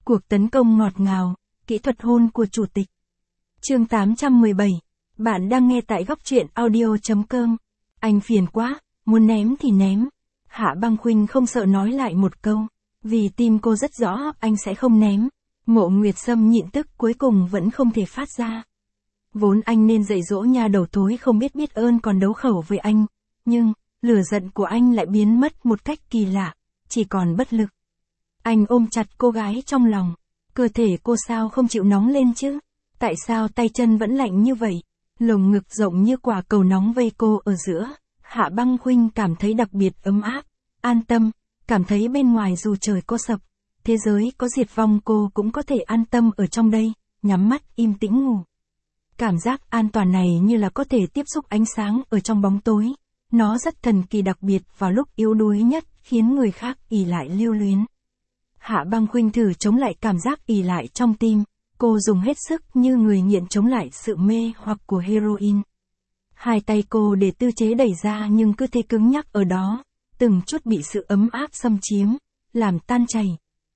Cuộc tấn công ngọt ngào, kỹ thuật hôn của chủ tịch. Chương 817. Bạn đang nghe tại góc truyện audio.com. Anh phiền quá, muốn ném thì ném. Hạ Băng Khuynh không sợ nói lại một câu. Vì tim cô rất rõ anh sẽ không ném. Mộ Nguyệt Sâm nhịn tức cuối cùng vẫn không thể phát ra. Vốn anh nên dạy dỗ nhà đầu thối không biết ơn còn đấu khẩu với anh. Nhưng, lửa giận của anh lại biến mất một cách kỳ lạ. Chỉ còn bất lực. Anh ôm chặt cô gái trong lòng. Cơ thể cô sao không chịu nóng lên chứ? Tại sao tay chân vẫn lạnh như vậy? Lồng ngực rộng như quả cầu nóng vây cô ở giữa. Hạ Băng Khuynh cảm thấy đặc biệt ấm áp, an tâm, cảm thấy bên ngoài dù trời có sập, thế giới có diệt vong cô cũng có thể an tâm ở trong đây, nhắm mắt im tĩnh ngủ. Cảm giác an toàn này như là có thể tiếp xúc ánh sáng ở trong bóng tối. Nó rất thần kỳ đặc biệt vào lúc yếu đuối nhất, khiến người khác ỷ lại lưu luyến. Hạ Băng Khuynh thử chống lại cảm giác ỷ lại trong tim, cô dùng hết sức như người nghiện chống lại sự mê hoặc của heroin. Hai tay cô để tư chế đẩy ra nhưng cứ thế cứng nhắc ở đó, từng chút bị sự ấm áp xâm chiếm, làm tan chảy.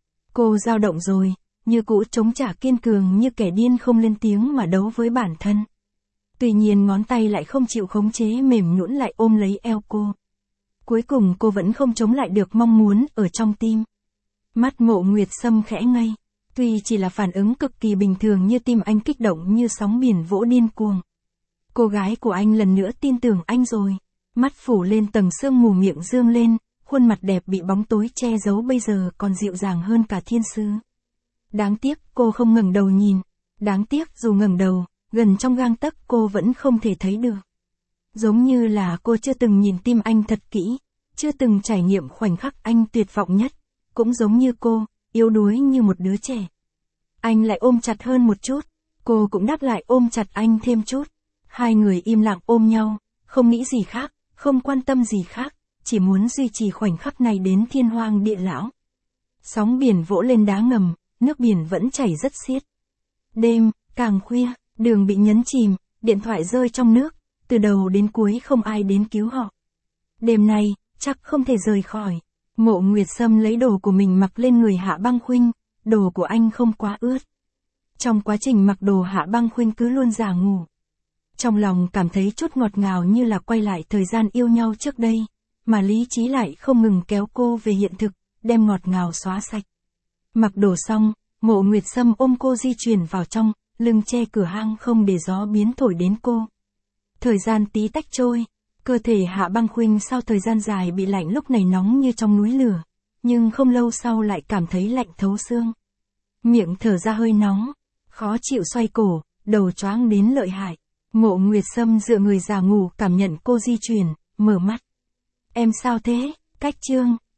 Cô dao động rồi, như cũ chống trả kiên cường như kẻ điên không lên tiếng mà đấu với bản thân. Tuy nhiên ngón tay lại không chịu khống chế mềm nhũn lại ôm lấy eo cô. Cuối cùng cô vẫn không chống lại được mong muốn ở trong tim. Mắt Mộ Nguyệt Sâm khẽ ngây. Tuy chỉ là phản ứng cực kỳ bình thường như tim anh kích động như sóng biển vỗ điên cuồng. Cô gái của anh lần nữa tin tưởng anh rồi. Mắt phủ lên tầng sương mù miệng dương lên, khuôn mặt đẹp bị bóng tối che giấu bây giờ còn dịu dàng hơn cả thiên sứ. Đáng tiếc cô không ngẩng đầu nhìn. Đáng tiếc dù ngẩng đầu, gần trong gang tấc cô vẫn không thể thấy được. Giống như là cô chưa từng nhìn tim anh thật kỹ, chưa từng trải nghiệm khoảnh khắc anh tuyệt vọng nhất. Cũng giống như cô, yếu đuối như một đứa trẻ. Anh lại ôm chặt hơn một chút, cô cũng đáp lại ôm chặt anh thêm chút. Hai người im lặng ôm nhau, không nghĩ gì khác, không quan tâm gì khác, chỉ muốn duy trì khoảnh khắc này đến thiên hoang địa lão. Sóng biển vỗ lên đá ngầm, nước biển vẫn chảy rất xiết. Đêm, càng khuya, đường bị nhấn chìm, điện thoại rơi trong nước, từ đầu đến cuối không ai đến cứu họ. Đêm nay, chắc không thể rời khỏi. Mộ Nguyệt Sâm lấy đồ của mình mặc lên người Hạ Băng Khuynh, đồ của anh không quá ướt. Trong quá trình mặc đồ Hạ Băng Khuynh cứ luôn giả ngủ. Trong lòng cảm thấy chút ngọt ngào như là quay lại thời gian yêu nhau trước đây, mà lý trí lại không ngừng kéo cô về hiện thực, đem ngọt ngào xóa sạch. Mặc đồ xong, Mộ Nguyệt Sâm ôm cô di chuyển vào trong, lưng che cửa hang không để gió biến thổi đến cô. Thời gian tí tách trôi. Cơ thể Hạ Băng Khuynh sau thời gian dài bị lạnh lúc này nóng như trong núi lửa, nhưng không lâu sau lại cảm thấy lạnh thấu xương. Miệng thở ra hơi nóng, khó chịu xoay cổ, đầu choáng đến lợi hại. Mộ Nguyệt Sâm dựa người già ngủ cảm nhận cô di chuyển, mở mắt. Em sao thế? Cách chương.